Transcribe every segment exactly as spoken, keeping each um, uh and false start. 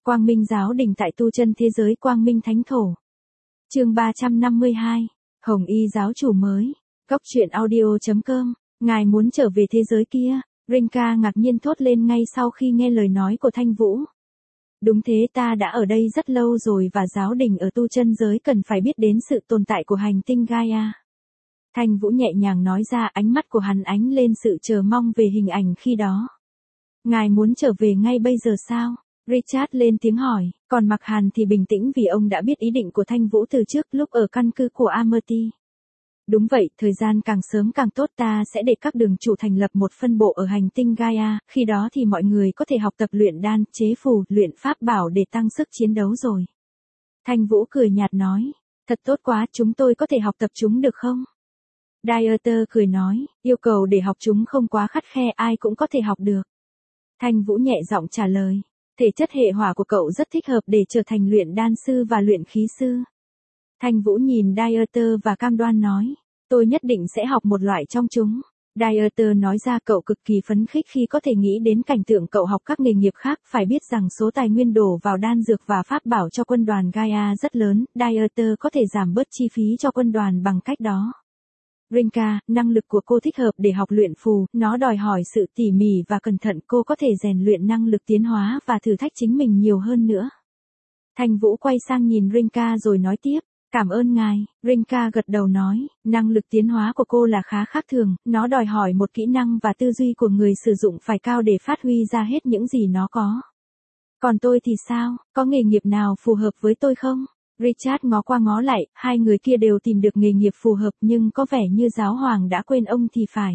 Quang Minh giáo đình tại tu chân thế giới Quang Minh Thánh Thổ. Chương ba trăm năm mươi hai, Hồng Y giáo chủ mới. Góc truyện audio chấm com. Ngài muốn trở về thế giới kia? Rinka ngạc nhiên thốt lên ngay sau khi nghe lời nói của Thanh Vũ. Đúng thế, ta đã ở đây rất lâu rồi và giáo đình ở tu chân giới cần phải biết đến sự tồn tại của hành tinh Gaia. Thanh Vũ nhẹ nhàng nói ra, ánh mắt của hắn ánh lên sự chờ mong về hình ảnh khi đó. Ngài muốn trở về ngay bây giờ sao? Richard lên tiếng hỏi, còn Mạc Hàn thì bình tĩnh vì ông đã biết ý định của Thanh Vũ từ trước lúc ở căn cứ của Amity. Đúng vậy, thời gian càng sớm càng tốt, ta sẽ để các đường chủ thành lập một phân bộ ở hành tinh Gaia, khi đó thì mọi người có thể học tập luyện đan, chế phù, luyện pháp bảo để tăng sức chiến đấu rồi. Thanh Vũ cười nhạt nói, thật tốt quá, chúng tôi có thể học tập chúng được không? Dieter cười nói, yêu cầu để học chúng không quá khắt khe, ai cũng có thể học được. Thanh Vũ nhẹ giọng trả lời, thể chất hệ hỏa của cậu rất thích hợp để trở thành luyện đan sư và luyện khí sư. Thanh Vũ nhìn Dieter và cam đoan nói, tôi nhất định sẽ học một loại trong chúng. Dieter nói ra cậu cực kỳ phấn khích khi có thể nghĩ đến cảnh tượng cậu học các nghề nghiệp khác, phải biết rằng số tài nguyên đổ vào đan dược và pháp bảo cho quân đoàn Gaia rất lớn, Dieter có thể giảm bớt chi phí cho quân đoàn bằng cách đó. Rinka, năng lực của cô thích hợp để học luyện phù, nó đòi hỏi sự tỉ mỉ và cẩn thận, cô có thể rèn luyện năng lực tiến hóa và thử thách chính mình nhiều hơn nữa. Thanh Vũ quay sang nhìn Rinka rồi nói tiếp, cảm ơn ngài. Rinka gật đầu nói, năng lực tiến hóa của cô là khá khác thường, nó đòi hỏi một kỹ năng và tư duy của người sử dụng phải cao để phát huy ra hết những gì nó có. Còn tôi thì sao, có nghề nghiệp nào phù hợp với tôi không? Richard ngó qua ngó lại, hai người kia đều tìm được nghề nghiệp phù hợp nhưng có vẻ như giáo hoàng đã quên ông thì phải.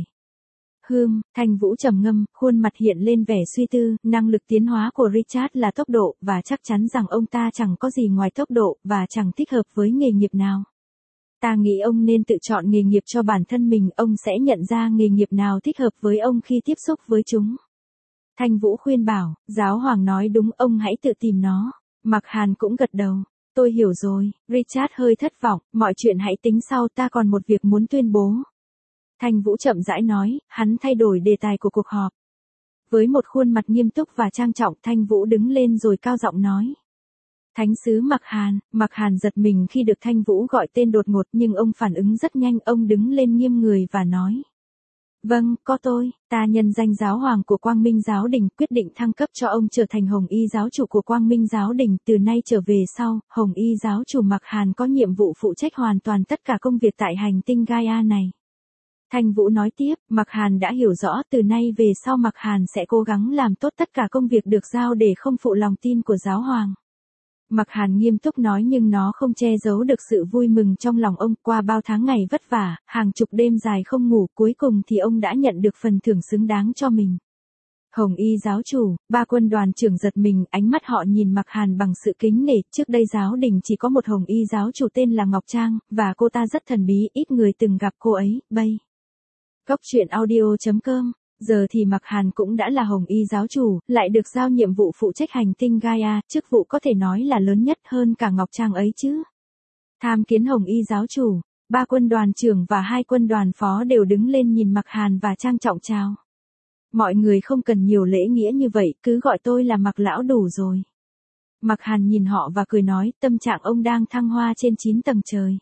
Hừm, Thanh Vũ trầm ngâm, khuôn mặt hiện lên vẻ suy tư, năng lực tiến hóa của Richard là tốc độ, và chắc chắn rằng ông ta chẳng có gì ngoài tốc độ, và chẳng thích hợp với nghề nghiệp nào. Ta nghĩ ông nên tự chọn nghề nghiệp cho bản thân mình, ông sẽ nhận ra nghề nghiệp nào thích hợp với ông khi tiếp xúc với chúng. Thanh Vũ khuyên bảo, giáo hoàng nói đúng, ông hãy tự tìm nó. Mạc Hàn cũng gật đầu. Tôi hiểu rồi. Richard hơi thất vọng, mọi chuyện hãy tính sau, ta còn một việc muốn tuyên bố. Thanh Vũ chậm rãi nói, hắn thay đổi đề tài của cuộc họp. Với một khuôn mặt nghiêm túc và trang trọng, Thanh Vũ đứng lên rồi cao giọng nói. Thánh sứ Mạc Hàn. Mạc Hàn giật mình khi được Thanh Vũ gọi tên đột ngột nhưng ông phản ứng rất nhanh, ông đứng lên nghiêm người và nói. Vâng, có tôi, ta nhân danh giáo hoàng của Quang Minh giáo đình quyết định thăng cấp cho ông trở thành Hồng Y giáo chủ của Quang Minh giáo đình, từ nay trở về sau, Hồng Y giáo chủ Mạc Hàn có nhiệm vụ phụ trách hoàn toàn tất cả công việc tại hành tinh Gaia này. Thanh Vũ nói tiếp, Mạc Hàn đã hiểu rõ, từ nay về sau Mạc Hàn sẽ cố gắng làm tốt tất cả công việc được giao để không phụ lòng tin của giáo hoàng. Mạc Hàn nghiêm túc nói nhưng nó không che giấu được sự vui mừng trong lòng ông, qua bao tháng ngày vất vả, hàng chục đêm dài không ngủ, cuối cùng thì ông đã nhận được phần thưởng xứng đáng cho mình. Hồng Y giáo chủ, ba quân đoàn trưởng giật mình, ánh mắt họ nhìn Mạc Hàn bằng sự kính nể, trước đây giáo đình chỉ có một Hồng Y giáo chủ tên là Ngọc Trang, và cô ta rất thần bí, ít người từng gặp cô ấy, bây. Góc truyện audio chấm com. Giờ thì Mạc Hàn cũng đã là Hồng Y giáo chủ, lại được giao nhiệm vụ phụ trách hành tinh Gaia, chức vụ có thể nói là lớn nhất hơn cả Ngọc Trang ấy chứ. Tham kiến Hồng Y giáo chủ, ba quân đoàn trưởng và hai quân đoàn phó đều đứng lên nhìn Mạc Hàn và trang trọng chào. Mọi người không cần nhiều lễ nghĩa như vậy, cứ gọi tôi là Mạc lão đủ rồi. Mạc Hàn nhìn họ và cười nói, tâm trạng ông đang thăng hoa trên chín tầng trời.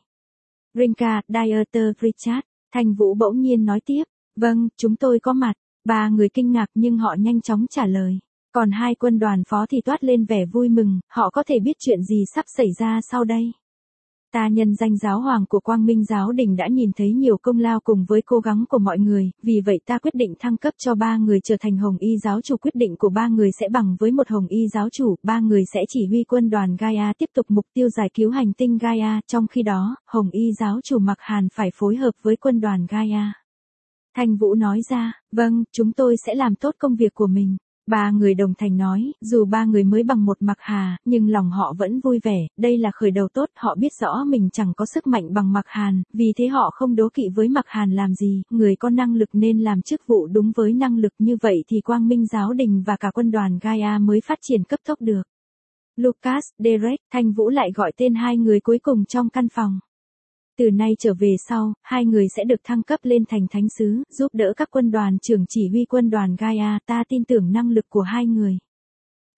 Rinka, Dieter, Richard. Thanh Vũ bỗng nhiên nói tiếp, vâng, chúng tôi có mặt. Ba người kinh ngạc nhưng họ nhanh chóng trả lời. Còn hai quân đoàn phó thì toát lên vẻ vui mừng, họ có thể biết chuyện gì sắp xảy ra sau đây. Ta nhân danh giáo hoàng của Quang Minh giáo đình đã nhìn thấy nhiều công lao cùng với cố gắng của mọi người, vì vậy ta quyết định thăng cấp cho ba người trở thành Hồng Y giáo chủ. Quyết định của ba người sẽ bằng với một Hồng Y giáo chủ, ba người sẽ chỉ huy quân đoàn Gaia tiếp tục mục tiêu giải cứu hành tinh Gaia, trong khi đó, Hồng Y giáo chủ Mạc Hàn phải phối hợp với quân đoàn Gaia. Thanh Vũ nói ra, vâng, chúng tôi sẽ làm tốt công việc của mình. Ba người đồng thanh nói, dù ba người mới bằng một Mạc Hà, nhưng lòng họ vẫn vui vẻ, đây là khởi đầu tốt, họ biết rõ mình chẳng có sức mạnh bằng Mạc Hàn, vì thế họ không đố kỵ với Mạc Hàn làm gì, người có năng lực nên làm chức vụ đúng với năng lực, như vậy thì Quang Minh giáo đình và cả quân đoàn Gaia mới phát triển cấp tốc được. Lucas, Derek, Thanh Vũ lại gọi tên hai người cuối cùng trong căn phòng. Từ nay trở về sau, hai người sẽ được thăng cấp lên thành thánh sứ, giúp đỡ các quân đoàn trưởng chỉ huy quân đoàn Gaia, ta tin tưởng năng lực của hai người.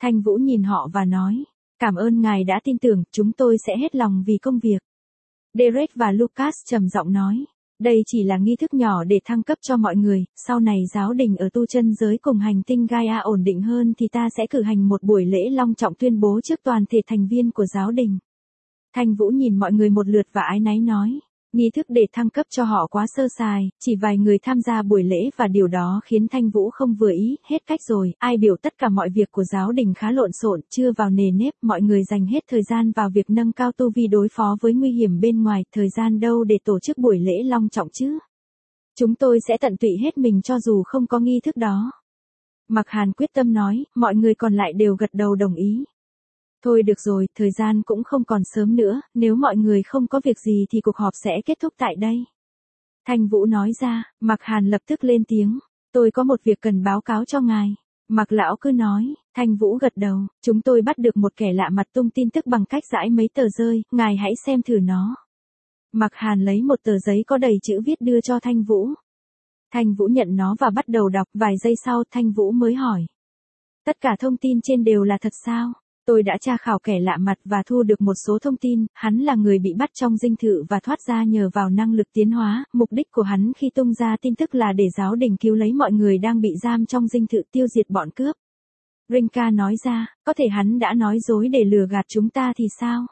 Thanh Vũ nhìn họ và nói, cảm ơn ngài đã tin tưởng, chúng tôi sẽ hết lòng vì công việc. Derek và Lucas trầm giọng nói, đây chỉ là nghi thức nhỏ để thăng cấp cho mọi người, sau này giáo đình ở tu chân giới cùng hành tinh Gaia ổn định hơn thì ta sẽ cử hành một buổi lễ long trọng tuyên bố trước toàn thể thành viên của giáo đình. Thanh Vũ nhìn mọi người một lượt và áy náy nói, nghi thức để thăng cấp cho họ quá sơ sài, chỉ vài người tham gia buổi lễ và điều đó khiến Thanh Vũ không vừa ý, hết cách rồi, ai biểu tất cả mọi việc của giáo đình khá lộn xộn, chưa vào nề nếp, mọi người dành hết thời gian vào việc nâng cao tu vi đối phó với nguy hiểm bên ngoài, thời gian đâu để tổ chức buổi lễ long trọng chứ. Chúng tôi sẽ tận tụy hết mình cho dù không có nghi thức đó. Mạc Hàn quyết tâm nói, mọi người còn lại đều gật đầu đồng ý. Thôi được rồi, thời gian cũng không còn sớm nữa, nếu mọi người không có việc gì thì cuộc họp sẽ kết thúc tại đây. Thanh Vũ nói ra, Mạc Hàn lập tức lên tiếng, tôi có một việc cần báo cáo cho ngài. Mạc Lão cứ nói, Thanh Vũ gật đầu, chúng tôi bắt được một kẻ lạ mặt tung tin tức bằng cách rải mấy tờ rơi, ngài hãy xem thử nó. Mạc Hàn lấy một tờ giấy có đầy chữ viết đưa cho Thanh Vũ. Thanh Vũ nhận nó và bắt đầu đọc, vài giây sau Thanh Vũ mới hỏi. Tất cả thông tin trên đều là thật sao? Tôi đã tra khảo kẻ lạ mặt và thu được một số thông tin, hắn là người bị bắt trong dinh thự và thoát ra nhờ vào năng lực tiến hóa, mục đích của hắn khi tung ra tin tức là để giáo đình cứu lấy mọi người đang bị giam trong dinh thự tiêu diệt bọn cướp. Rinka nói ra, có thể hắn đã nói dối để lừa gạt chúng ta thì sao?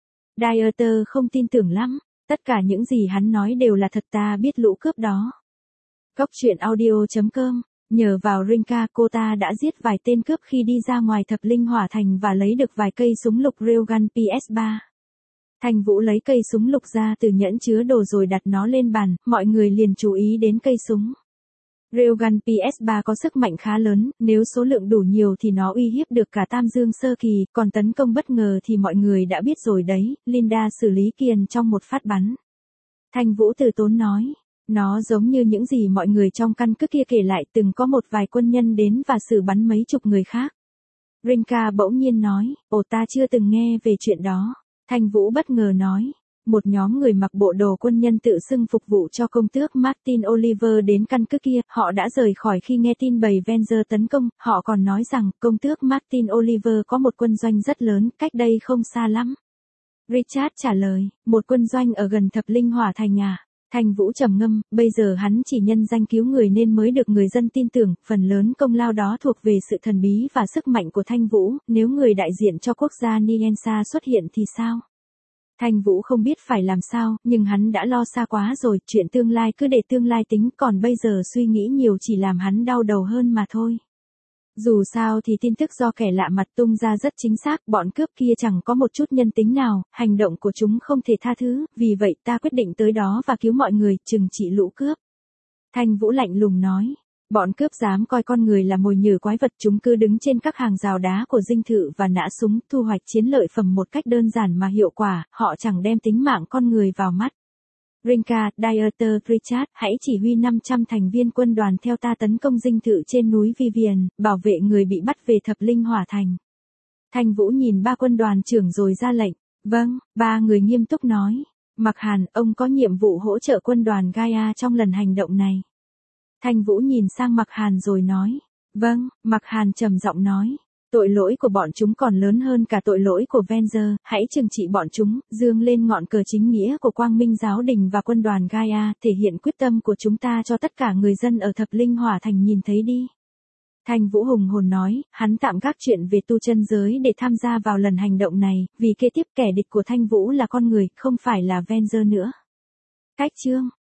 Dieter không tin tưởng lắm, tất cả những gì hắn nói đều là thật, ta biết lũ cướp đó. Góc truyện audio chấm com. Nhờ vào Rinka, cô ta đã giết vài tên cướp khi đi ra ngoài thập linh hỏa thành và lấy được vài cây súng lục Railgun pê ét ba. Thanh Vũ lấy cây súng lục ra từ nhẫn chứa đồ rồi đặt nó lên bàn, mọi người liền chú ý đến cây súng. Railgun pê ét ba có sức mạnh khá lớn, nếu số lượng đủ nhiều thì nó uy hiếp được cả Tam Dương Sơ Kỳ, còn tấn công bất ngờ thì mọi người đã biết rồi đấy, Linda xử lý Kiền trong một phát bắn. Thanh Vũ từ tốn nói. Nó giống như những gì mọi người trong căn cứ kia kể lại, từng có một vài quân nhân đến và xử bắn mấy chục người khác. Rinka bỗng nhiên nói, ồ ta chưa từng nghe về chuyện đó. Thanh Vũ bất ngờ nói, một nhóm người mặc bộ đồ quân nhân tự xưng phục vụ cho công tước Martin Oliver đến căn cứ kia, họ đã rời khỏi khi nghe tin bầy Venger tấn công, họ còn nói rằng công tước Martin Oliver có một quân doanh rất lớn, cách đây không xa lắm. Richard trả lời, một quân doanh ở gần thập linh hỏa thành à? Thanh Vũ trầm ngâm, bây giờ hắn chỉ nhân danh cứu người nên mới được người dân tin tưởng, phần lớn công lao đó thuộc về sự thần bí và sức mạnh của Thanh Vũ, nếu người đại diện cho quốc gia Niensa xuất hiện thì sao? Thanh Vũ không biết phải làm sao, nhưng hắn đã lo xa quá rồi, chuyện tương lai cứ để tương lai tính, còn bây giờ suy nghĩ nhiều chỉ làm hắn đau đầu hơn mà thôi. Dù sao thì tin tức do kẻ lạ mặt tung ra rất chính xác, bọn cướp kia chẳng có một chút nhân tính nào, hành động của chúng không thể tha thứ, vì vậy ta quyết định tới đó và cứu mọi người, trừng trị lũ cướp. Thanh Vũ lạnh lùng nói, bọn cướp dám coi con người là mồi nhử quái vật, chúng cứ đứng trên các hàng rào đá của dinh thự và nã súng, thu hoạch chiến lợi phẩm một cách đơn giản mà hiệu quả, họ chẳng đem tính mạng con người vào mắt. Rinka, Dieter, Richard, hãy chỉ huy năm trăm thành viên quân đoàn theo ta tấn công dinh thự trên núi Vivian, bảo vệ người bị bắt về thập linh hỏa thành. Thanh Vũ nhìn ba quân đoàn trưởng rồi ra lệnh. Vâng, ba người nghiêm túc nói. Mạc Hàn, ông có nhiệm vụ hỗ trợ quân đoàn Gaia trong lần hành động này. Thanh Vũ nhìn sang Mạc Hàn rồi nói. Vâng, Mạc Hàn trầm giọng nói. Tội lỗi của bọn chúng còn lớn hơn cả tội lỗi của Venger, hãy trừng trị bọn chúng, dương lên ngọn cờ chính nghĩa của Quang Minh Giáo đình và quân đoàn Gaia, thể hiện quyết tâm của chúng ta cho tất cả người dân ở thập linh hỏa thành nhìn thấy đi. Thanh Vũ hùng hồn nói, hắn tạm gác chuyện về tu chân giới để tham gia vào lần hành động này, vì kế tiếp kẻ địch của Thanh Vũ là con người, không phải là Venger nữa. Cách chương